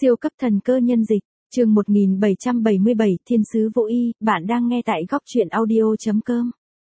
Siêu cấp thần cơ nhân dịch, chương 1777, Thiên sứ Vũ Y, bạn đang nghe tại góc truyện audio.com.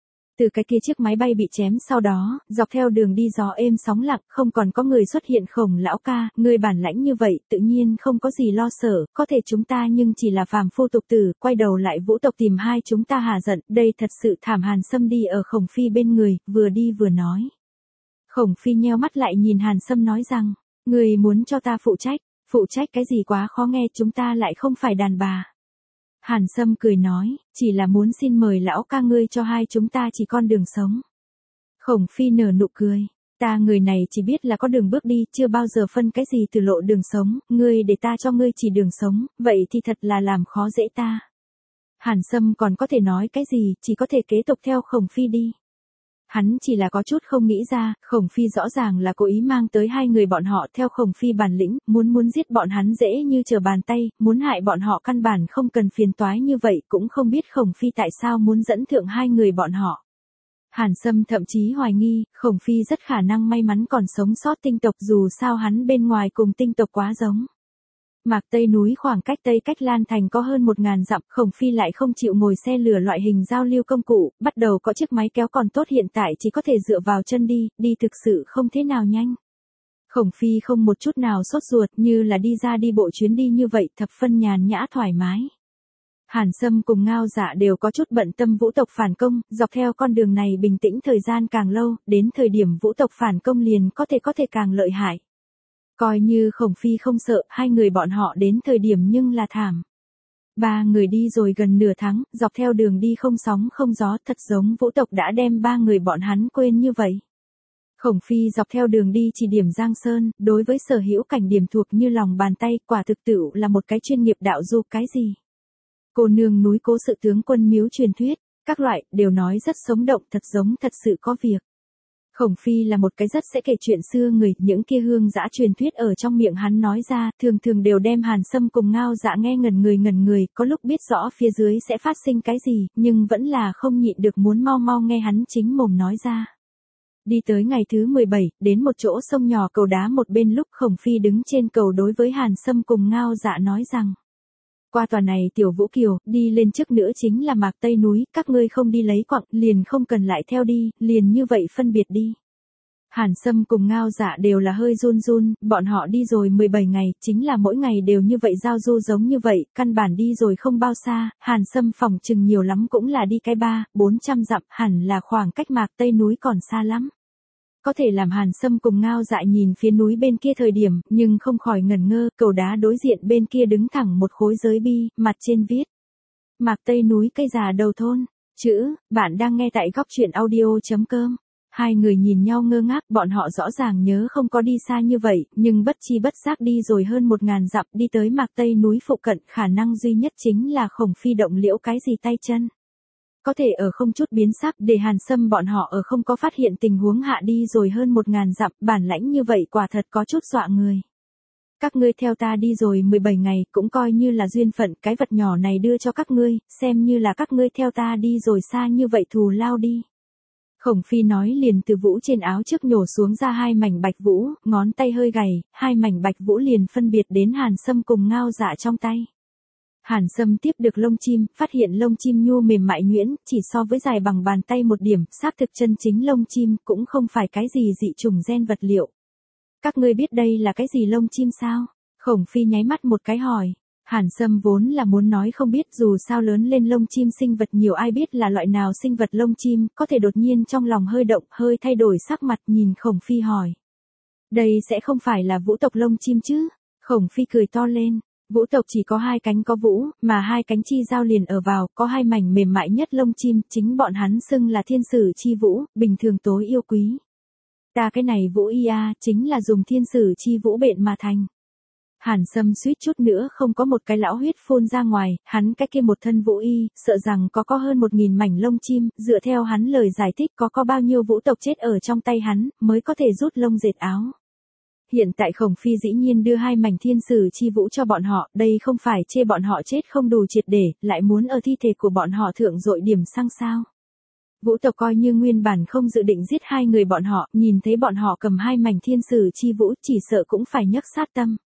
Từ cái kia chiếc máy bay bị chém sau đó, dọc theo đường đi gió êm sóng lặng, không còn có người xuất hiện. Khổng lão ca, người bản lãnh như vậy, tự nhiên không có gì lo sợ, có thể chúng ta nhưng chỉ là phàm phu tục tử, quay đầu lại vũ tộc tìm hai chúng ta hà giận, đây thật sự thảm. Hàn Sâm đi ở Khổng Phi bên người, vừa đi vừa nói. Khổng Phi nheo mắt lại nhìn Hàn Sâm nói rằng, người muốn cho ta phụ trách. Phụ trách cái gì quá khó nghe, chúng ta lại không phải đàn bà. Hàn Sâm cười nói, chỉ là muốn xin mời lão ca ngươi cho hai chúng ta chỉ con đường sống. Khổng Phi nở nụ cười, ta người này chỉ biết là có đường bước đi, chưa bao giờ phân cái gì từ lộ đường sống, ngươi để ta cho ngươi chỉ đường sống, vậy thì thật là làm khó dễ ta. Hàn Sâm còn có thể nói cái gì, chỉ có thể kế tục theo Khổng Phi đi. Hắn chỉ là có chút không nghĩ ra, Khổng Phi rõ ràng là cố ý mang tới hai người bọn họ theo Khổng Phi bản lĩnh, muốn giết bọn hắn dễ như trở bàn tay, muốn hại bọn họ căn bản không cần phiền toái như vậy, cũng không biết Khổng Phi tại sao muốn dẫn thượng hai người bọn họ. Hàn Sâm thậm chí hoài nghi, Khổng Phi rất khả năng may mắn còn sống sót tinh tộc, dù sao hắn bên ngoài cùng tinh tộc quá giống. Mạc Tây núi khoảng cách Tây Cách Lan Thành có hơn 1000 dặm, Khổng Phi lại không chịu ngồi xe lửa loại hình giao lưu công cụ, bắt đầu có chiếc máy kéo còn tốt, hiện tại chỉ có thể dựa vào chân đi thực sự không thế nào nhanh. Khổng Phi không một chút nào sốt ruột, như là đi ra đi bộ chuyến đi như vậy, thập phân nhàn nhã thoải mái. Hàn Sâm cùng Ngao Dạ đều có chút bận tâm vũ tộc phản công, dọc theo con đường này bình tĩnh thời gian càng lâu, đến thời điểm vũ tộc phản công liền có thể càng lợi hại. Coi như Khổng Phi không sợ, hai người bọn họ đến thời điểm nhưng là thảm. Ba người đi rồi gần nửa tháng, dọc theo đường đi không sóng không gió, thật giống vũ tộc đã đem ba người bọn hắn quên như vậy. Khổng Phi dọc theo đường đi chỉ điểm Giang Sơn, đối với sở hữu cảnh điểm thuộc như lòng bàn tay, quả thực tựu là một cái chuyên nghiệp đạo du. Cái gì? Cô nương núi Cố Sự Tướng Quân miếu truyền thuyết, các loại, đều nói rất sống động, thật giống thật sự có việc. Khổng Phi là một cái rất sẽ kể chuyện xưa người, những kia hương dã truyền thuyết ở trong miệng hắn nói ra, thường đều đem Hàn Sâm cùng Ngao Dạ nghe ngẩn người, có lúc biết rõ phía dưới sẽ phát sinh cái gì, nhưng vẫn là không nhịn được muốn mau nghe hắn chính mồm nói ra. Đi tới ngày thứ 17, đến một chỗ sông nhỏ cầu đá một bên, lúc Khổng Phi đứng trên cầu đối với Hàn Sâm cùng Ngao Dạ nói rằng, qua tòa này tiểu Vũ Kiều, đi lên trước nữa chính là Mạc Tây núi, các ngươi không đi lấy quặng, liền không cần lại theo đi, liền như vậy phân biệt đi. Hàn Sâm cùng Ngao Dạ đều là hơi run, bọn họ đi rồi 17 ngày, chính là mỗi ngày đều như vậy giao du giống như vậy, căn bản đi rồi không bao xa, Hàn Sâm phỏng chừng nhiều lắm cũng là đi cái 300-400 dặm, hẳn là khoảng cách Mạc Tây núi còn xa lắm. Có thể làm Hàn Sâm cùng Ngao Dạ nhìn phía núi bên kia thời điểm, nhưng không khỏi ngẩn ngơ, cầu đá đối diện bên kia đứng thẳng một khối giới bi, mặt trên viết. Mạc Tây núi cây già đầu thôn, chữ, bạn đang nghe tại góc truyện audio.com. Hai người nhìn nhau ngơ ngác, bọn họ rõ ràng nhớ không có đi xa như vậy, nhưng bất chi bất giác đi rồi hơn 1000 dặm, đi tới Mạc Tây núi phụ cận, khả năng duy nhất chính là Khổng Phi động liễu cái gì tay chân. Có thể ở không chút biến sắc, để Hàn Sâm bọn họ ở không có phát hiện tình huống hạ đi rồi hơn 1000 dặm, bản lãnh như vậy quả thật có chút dọa người. Các ngươi theo ta đi rồi 17 ngày, cũng coi như là duyên phận, cái vật nhỏ này đưa cho các ngươi, xem như là các ngươi theo ta đi rồi xa như vậy thù lao đi. Khổng Phi nói liền từ vũ trên áo trước nhổ xuống ra hai mảnh bạch vũ, ngón tay hơi gầy, hai mảnh bạch vũ liền phân biệt đến Hàn Sâm cùng Ngao Dạ trong tay. Hàn Sâm tiếp được lông chim, phát hiện lông chim nhu mềm mại nhuyễn, chỉ so với dài bằng bàn tay một điểm, xác thực chân chính lông chim, cũng không phải cái gì dị trùng gen vật liệu. Các ngươi biết đây là cái gì lông chim sao? Khổng Phi nháy mắt một cái hỏi. Hàn Sâm vốn là muốn nói không biết, dù sao lớn lên lông chim sinh vật nhiều, ai biết là loại nào sinh vật lông chim, có thể đột nhiên trong lòng hơi động, hơi thay đổi sắc mặt nhìn Khổng Phi hỏi. Đây sẽ không phải là vũ tộc lông chim chứ? Khổng Phi cười to lên. Vũ tộc chỉ có hai cánh có vũ, mà hai cánh chi giao liền ở vào, có hai mảnh mềm mại nhất lông chim, chính bọn hắn xưng là thiên sử chi vũ, bình thường tối yêu quý. Ta cái này Vũ Y chính là dùng thiên sử chi vũ bện mà thành. Hàn Sâm suýt chút nữa không có một cái lão huyết phun ra ngoài, hắn cái kia một thân Vũ Y, sợ rằng có hơn 1000 mảnh lông chim, dựa theo hắn lời giải thích có bao nhiêu vũ tộc chết ở trong tay hắn, mới có thể rút lông dệt áo. Hiện tại Khổng Phi dĩ nhiên đưa hai mảnh thiên sử chi vũ cho bọn họ, đây không phải chê bọn họ chết không đủ triệt để, lại muốn ở thi thể của bọn họ thượng dội điểm xăng sao. Vũ tộc coi như nguyên bản không dự định giết hai người bọn họ, nhìn thấy bọn họ cầm hai mảnh thiên sử chi vũ chỉ sợ cũng phải nhấc sát tâm.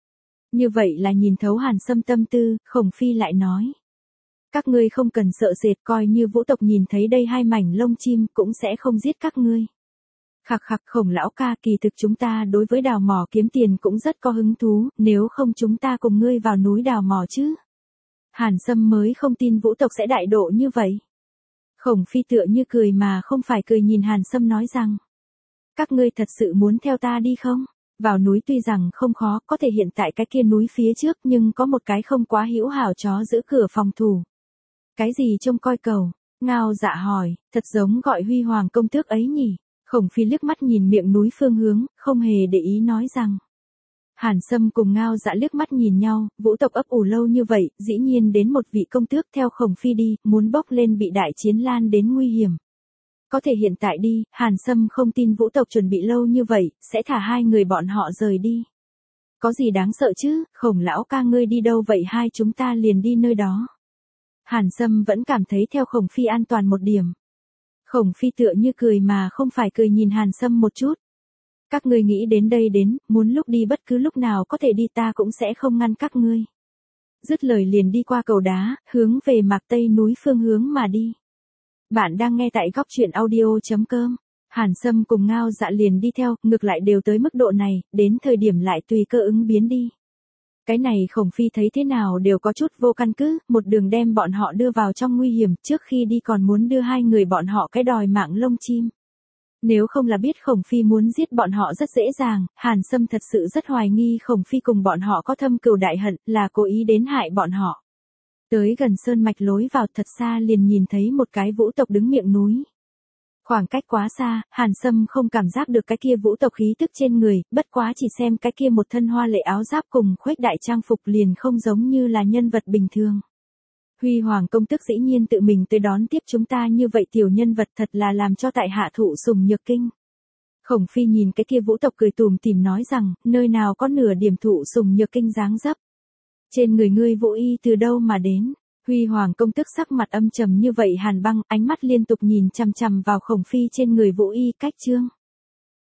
Như vậy là nhìn thấu Hàn Sâm tâm tư, Khổng Phi lại nói. Các ngươi không cần sợ sệt, coi như Vũ tộc nhìn thấy đây hai mảnh lông chim cũng sẽ không giết các ngươi. Khặc khặc, Khổng lão ca, kỳ thực chúng ta đối với đào mỏ kiếm tiền cũng rất có hứng thú, nếu không chúng ta cùng ngươi vào núi đào mỏ chứ. Hàn Sâm mới không tin Vũ tộc sẽ đại độ như vậy. Khổng Phi tựa như cười mà không phải cười nhìn Hàn Sâm nói rằng. Các ngươi thật sự muốn theo ta đi không? Vào núi tuy rằng không khó, có thể hiện tại cái kia núi phía trước nhưng có một cái không quá hữu hảo chó giữ cửa phòng thủ. Cái gì trông coi cầu? Ngao Dạ hỏi, thật giống gọi Huy Hoàng công tước ấy nhỉ? Khổng Phi liếc mắt nhìn miệng núi phương hướng, không hề để ý nói rằng. Hàn Sâm cùng Ngao Dạ liếc mắt nhìn nhau, Vũ tộc ấp ủ lâu như vậy, dĩ nhiên đến một vị công tước theo Khổng Phi đi, muốn bốc lên bị đại chiến lan đến nguy hiểm. Có thể hiện tại đi, Hàn Sâm không tin Vũ tộc chuẩn bị lâu như vậy, sẽ thả hai người bọn họ rời đi. Có gì đáng sợ chứ, Khổng lão ca ngươi đi đâu vậy, hai chúng ta liền đi nơi đó. Hàn Sâm vẫn cảm thấy theo Khổng Phi an toàn một điểm. Khổng Phi tựa như cười mà không phải cười nhìn Hàn Sâm một chút. Các ngươi nghĩ đến đây đến, muốn lúc đi bất cứ lúc nào có thể đi, ta cũng sẽ không ngăn các ngươi. Dứt lời liền đi qua cầu đá, hướng về mạc tây núi phương hướng mà đi. Bạn đang nghe tại góc truyện audio.com. Hàn Sâm cùng Ngao Dạ liền đi theo, ngược lại đều tới mức độ này, đến thời điểm lại tùy cơ ứng biến đi. Cái này Khổng Phi thấy thế nào đều có chút vô căn cứ, một đường đem bọn họ đưa vào trong nguy hiểm, trước khi đi còn muốn đưa hai người bọn họ cái đòi mạng lông chim. Nếu không là biết Khổng Phi muốn giết bọn họ rất dễ dàng, Hàn Sâm thật sự rất hoài nghi Khổng Phi cùng bọn họ có thâm cừu đại hận, là cố ý đến hại bọn họ. Tới gần sơn mạch lối vào thật xa liền nhìn thấy một cái Vũ tộc đứng miệng núi. Khoảng cách quá xa, Hàn Sâm không cảm giác được cái kia Vũ tộc khí tức trên người, bất quá chỉ xem cái kia một thân hoa lệ áo giáp cùng khuếch đại trang phục liền không giống như là nhân vật bình thường. Huy Hoàng công tước dĩ nhiên tự mình tới đón tiếp chúng ta như vậy, tiểu nhân vật thật là làm cho tại hạ thụ sùng nhược kinh. Khổng Phi nhìn cái kia Vũ tộc cười tủm tỉm nói rằng, nơi nào có nửa điểm thụ sùng nhược kinh dáng dấp. Trên người ngươi Vũ y từ đâu mà đến? Huy Hoàng công tước sắc mặt âm trầm như vậy hàn băng, ánh mắt liên tục nhìn chằm chằm vào Khổng Phi trên người Vũ y cách chương.